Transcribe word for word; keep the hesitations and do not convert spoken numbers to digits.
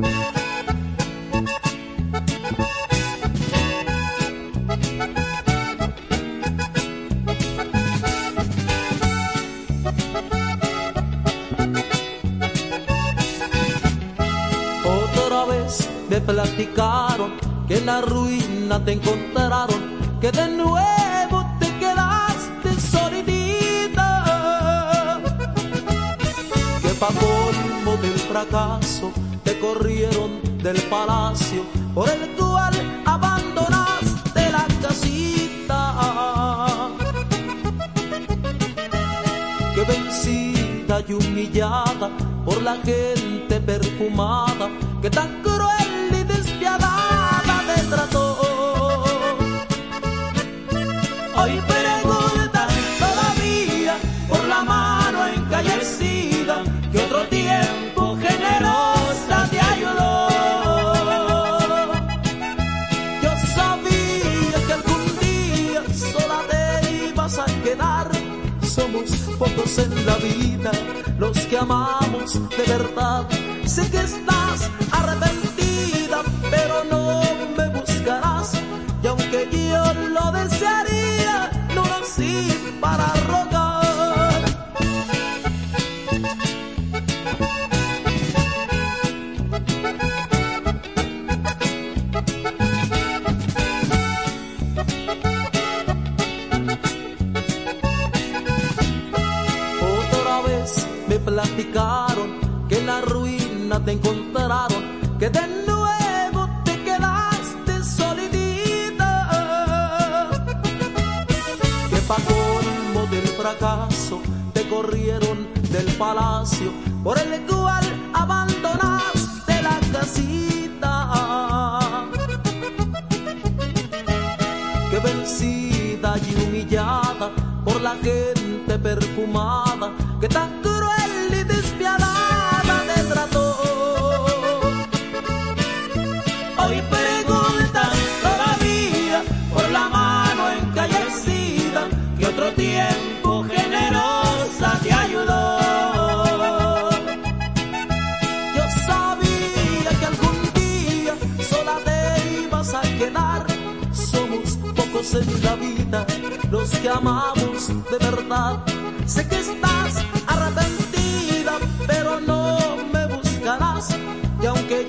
Otra vez me platicaron que en la ruina te encontraron, que de nuevo te quedaste solita, que pa' colmo del fracaso te corrieron del palacio por el cual abandonaste la casita, que vencida y humillada por la gente perfumada, que tan cruel y despiadada te trató. Hoy preguntan todavía por la mano encallecida que otro tiempo generosa te ayudó. Yo sabía que algún día sola te ibas a quedar. Somos pocos en la vida los que amamos de verdad. Sé que estás arrepentida, pero no me buscarás. Y aunque yo lo desearía, no nací para rogar. Otra vez me platicaron que en la ruina te encontraron, que de nuevo te quedaste solitita, que pa' colmo del fracaso te corrieron del palacio por el cual abandonaste la casita, que vencida y humillada por la gente perfumada, que tan cruel y despiadada te trató. Hoy preguntan todavía por la mano encallecida que otro tiempo generosa te ayudó. Yo sabía que algún día sola te ibas a quedar. Somos pocos en la vida los que amamos de verdad. Sé que estás arrepentida, pero no me buscarás. Y aunque